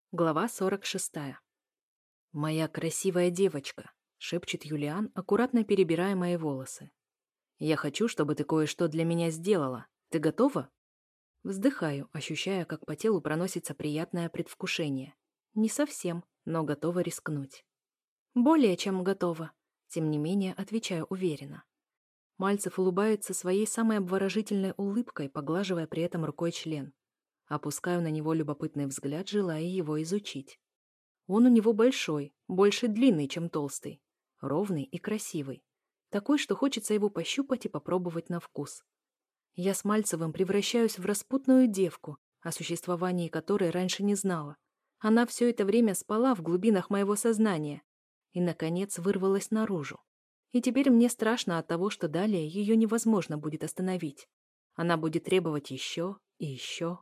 Глава 46. «Моя красивая девочка», — шепчет Юлиан, аккуратно перебирая мои волосы. «Я хочу, чтобы ты кое-что для меня сделала. Ты готова?» Вздыхаю, ощущая, как по телу проносится приятное предвкушение. Не совсем, но готова рискнуть. Более чем готова. Тем не менее, отвечаю уверенно. Мальцев улыбается своей самой обворожительной улыбкой, поглаживая при этом рукой член. Опускаю на него любопытный взгляд, желая его изучить. Он у него большой, больше длинный, чем толстый. Ровный и красивый. Такой, что хочется его пощупать и попробовать на вкус. Я с Мальцевым превращаюсь в распутную девку, о существовании которой раньше не знала. Она все это время спала в глубинах моего сознания и, наконец, вырвалась наружу. И теперь мне страшно от того, что далее ее невозможно будет остановить. Она будет требовать еще и еще.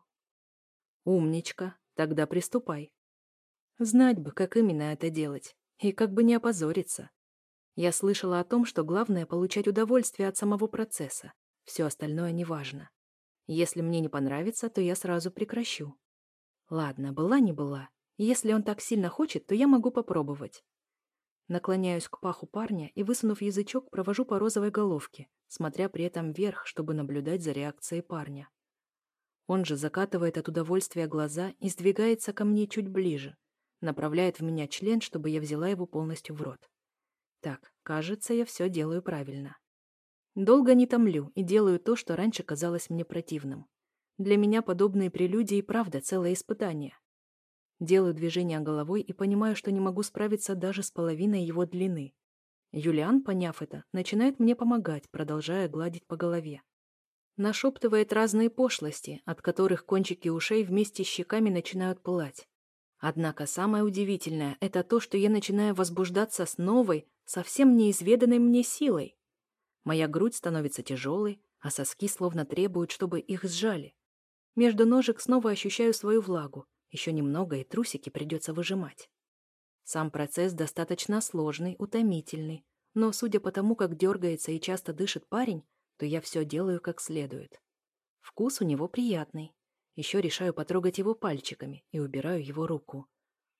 Умничка, тогда приступай. Знать бы, как именно это делать, и как бы не опозориться. Я слышала о том, что главное — получать удовольствие от самого процесса. Все остальное неважно. Если мне не понравится, то я сразу прекращу. Ладно, была не была. Если он так сильно хочет, то я могу попробовать. Наклоняюсь к паху парня и, высунув язычок, провожу по розовой головке, смотря при этом вверх, чтобы наблюдать за реакцией парня. Он же закатывает от удовольствия глаза и сдвигается ко мне чуть ближе, направляет в меня член, чтобы я взяла его полностью в рот. Так, кажется, я все делаю правильно. Долго не томлю и делаю то, что раньше казалось мне противным. Для меня подобные прелюдии и правда целое испытание. Делаю движение головой и понимаю, что не могу справиться даже с половиной его длины. Юлиан, поняв это, начинает мне помогать, продолжая гладить по голове. Нашептывает разные пошлости, от которых кончики ушей вместе с щеками начинают пылать. Однако самое удивительное — это то, что я начинаю возбуждаться с новой, совсем неизведанной мне силой. Моя грудь становится тяжелой, а соски словно требуют, чтобы их сжали. Между ножек снова ощущаю свою влагу. Еще немного, и трусики придется выжимать. Сам процесс достаточно сложный, утомительный, но, судя по тому, как дергается и часто дышит парень, то я все делаю как следует. Вкус у него приятный. Еще решаю потрогать его пальчиками и убираю его руку.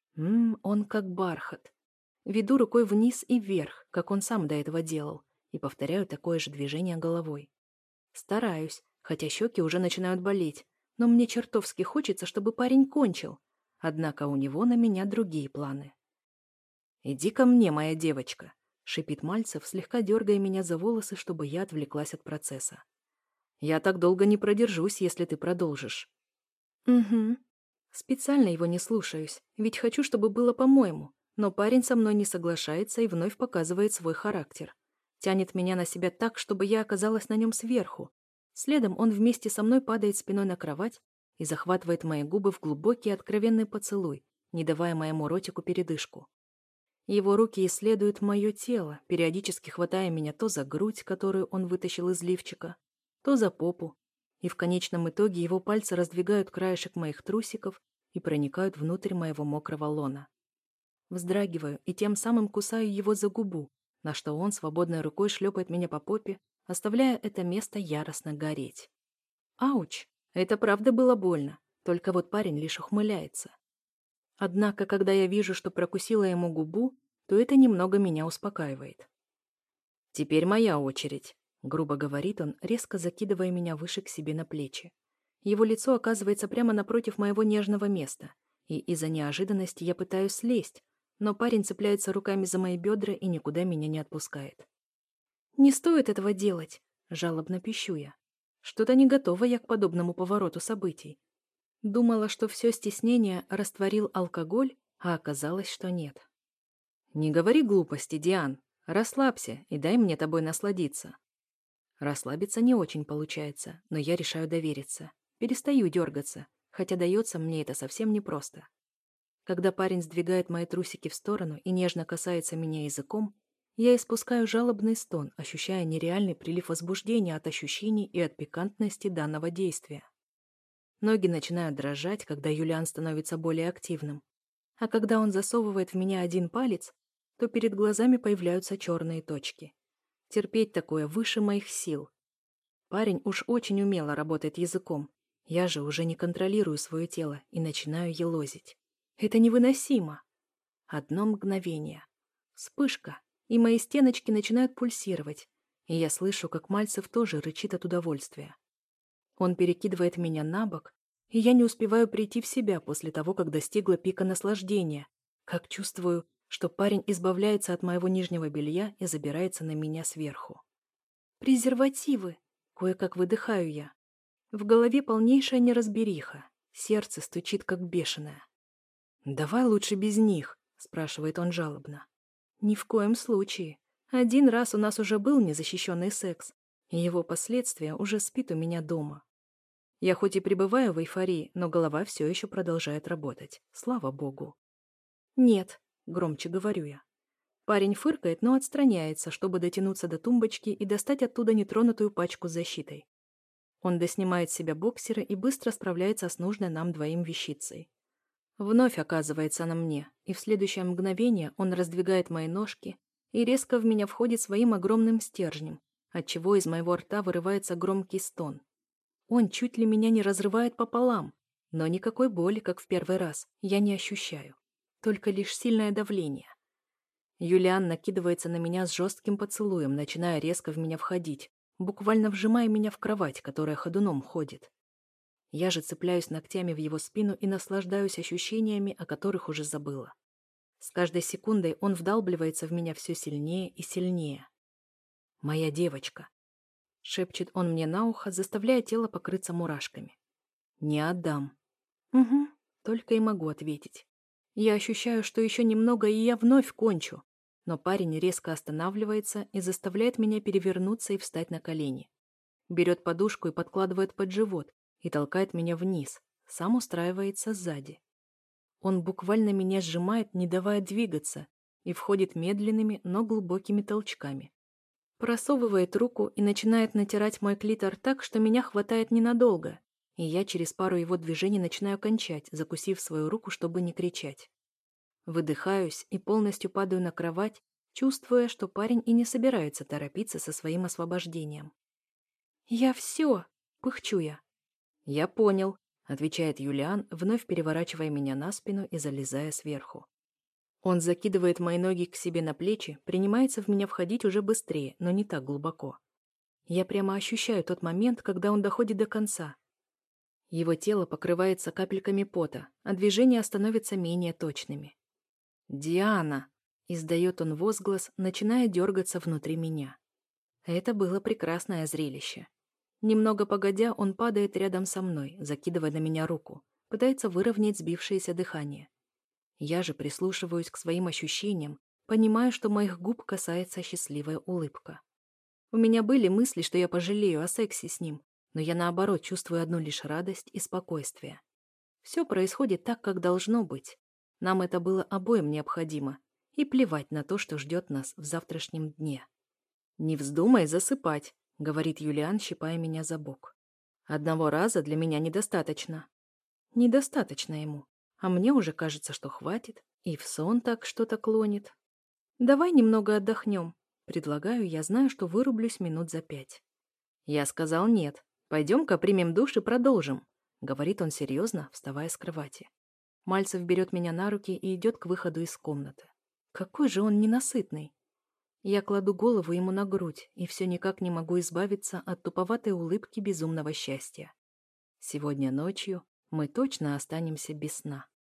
Он как бархат. Веду рукой вниз и вверх, как он сам до этого делал, и повторяю такое же движение головой. Стараюсь, хотя щеки уже начинают болеть, но мне чертовски хочется, чтобы парень кончил. Однако у него на меня другие планы. «Иди ко мне, моя девочка», — шипит Мальцев, слегка дергая меня за волосы, чтобы я отвлеклась от процесса. «Я так долго не продержусь, если ты продолжишь». «Угу». Специально его не слушаюсь, ведь хочу, чтобы было по-моему, но парень со мной не соглашается и вновь показывает свой характер. Тянет меня на себя так, чтобы я оказалась на нем сверху. Следом он вместе со мной падает спиной на кровать и захватывает мои губы в глубокий откровенный поцелуй, не давая моему ротику передышку. Его руки исследуют мое тело, периодически хватая меня то за грудь, которую он вытащил из лифчика, то за попу, и в конечном итоге его пальцы раздвигают краешек моих трусиков и проникают внутрь моего мокрого лона. Вздрагиваю и тем самым кусаю его за губу, на что он свободной рукой шлепает меня по попе, оставляя это место яростно гореть. Ауч! Это правда было больно, только вот парень лишь ухмыляется. Однако, когда я вижу, что прокусила ему губу, то это немного меня успокаивает. «Теперь моя очередь», — грубо говорит он, резко закидывая меня выше к себе на плечи. Его лицо оказывается прямо напротив моего нежного места, и из-за неожиданности я пытаюсь слезть, но парень цепляется руками за мои бедра и никуда меня не отпускает. «Не стоит этого делать», — жалобно пищу я. Что-то не готова я к подобному повороту событий. Думала, что все стеснение растворил алкоголь, а оказалось, что нет. «Не говори глупости, Диан. Расслабься и дай мне тобой насладиться». Расслабиться не очень получается, но я решаю довериться. Перестаю дергаться, хотя дается мне это совсем непросто. Когда парень сдвигает мои трусики в сторону и нежно касается меня языком, я испускаю жалобный стон, ощущая нереальный прилив возбуждения от ощущений и от пикантности данного действия. Ноги начинают дрожать, когда Юлиан становится более активным. А когда он засовывает в меня один палец, то перед глазами появляются черные точки. Терпеть такое выше моих сил. Парень уж очень умело работает языком. Я же уже не контролирую свое тело и начинаю елозить. Это невыносимо. Одно мгновение. Вспышка, и мои стеночки начинают пульсировать, и я слышу, как Мальцев тоже рычит от удовольствия. Он перекидывает меня на бок, и я не успеваю прийти в себя после того, как достигла пика наслаждения, как чувствую, что парень избавляется от моего нижнего белья и забирается на меня сверху. «Презервативы!» — кое-как выдыхаю я. В голове полнейшая неразбериха, сердце стучит как бешеное. «Давай лучше без них», — спрашивает он жалобно. «Ни в коем случае. Один раз у нас уже был незащищенный секс, и его последствия уже спит у меня дома. Я хоть и пребываю в эйфории, но голова все еще продолжает работать. Слава богу». «Нет», — громче говорю я. Парень фыркает, но отстраняется, чтобы дотянуться до тумбочки и достать оттуда нетронутую пачку с защитой. Он доснимает с себя боксеры и быстро справляется с нужной нам двоим вещицей. Вновь оказывается на мне, и в следующее мгновение он раздвигает мои ножки и резко в меня входит своим огромным стержнем, отчего из моего рта вырывается громкий стон. Он чуть ли меня не разрывает пополам, но никакой боли, как в первый раз, я не ощущаю. Только лишь сильное давление. Юлиан накидывается на меня с жестким поцелуем, начиная резко в меня входить, буквально вжимая меня в кровать, которая ходуном ходит. Я же цепляюсь ногтями в его спину и наслаждаюсь ощущениями, о которых уже забыла. С каждой секундой он вдалбливается в меня все сильнее и сильнее. «Моя девочка», — шепчет он мне на ухо, заставляя тело покрыться мурашками. «Не отдам». «Угу», — только и могу ответить. Я ощущаю, что еще немного, и я вновь кончу. Но парень резко останавливается и заставляет меня перевернуться и встать на колени. Берет подушку и подкладывает под живот, и толкает меня вниз, сам устраивается сзади. Он буквально меня сжимает, не давая двигаться, и входит медленными, но глубокими толчками. Просовывает руку и начинает натирать мой клитор так, что меня хватает ненадолго, и я через пару его движений начинаю кончать, закусив свою руку, чтобы не кричать. Выдыхаюсь и полностью падаю на кровать, чувствуя, что парень и не собирается торопиться со своим освобождением. «Я все!» — пыхчу я. «Я понял», — отвечает Юлиан, вновь переворачивая меня на спину и залезая сверху. Он закидывает мои ноги к себе на плечи, принимается в меня входить уже быстрее, но не так глубоко. Я прямо ощущаю тот момент, когда он доходит до конца. Его тело покрывается капельками пота, а движения становятся менее точными. «Диана!» — издает он возглас, начиная дергаться внутри меня. Это было прекрасное зрелище. Немного погодя, он падает рядом со мной, закидывая на меня руку, пытается выровнять сбившееся дыхание. Я же прислушиваюсь к своим ощущениям, понимая, что моих губ касается счастливая улыбка. У меня были мысли, что я пожалею о сексе с ним, но я наоборот чувствую одну лишь радость и спокойствие. Все происходит так, как должно быть. Нам это было обоим необходимо, и плевать на то, что ждет нас в завтрашнем дне. «Не вздумай засыпать», — говорит Юлиан, щипая меня за бок. «Одного раза для меня недостаточно». Недостаточно ему, а мне уже кажется, что хватит, и в сон так что-то клонит. «Давай немного отдохнем», — предлагаю, я знаю, что вырублюсь минут за 5. Я сказал нет. «Пойдем-ка примем душ и продолжим», — говорит он серьезно, вставая с кровати. Мальцев берет меня на руки и идет к выходу из комнаты. Какой же он ненасытный. Я кладу голову ему на грудь и все никак не могу избавиться от туповатой улыбки безумного счастья. Сегодня ночью мы точно останемся без сна.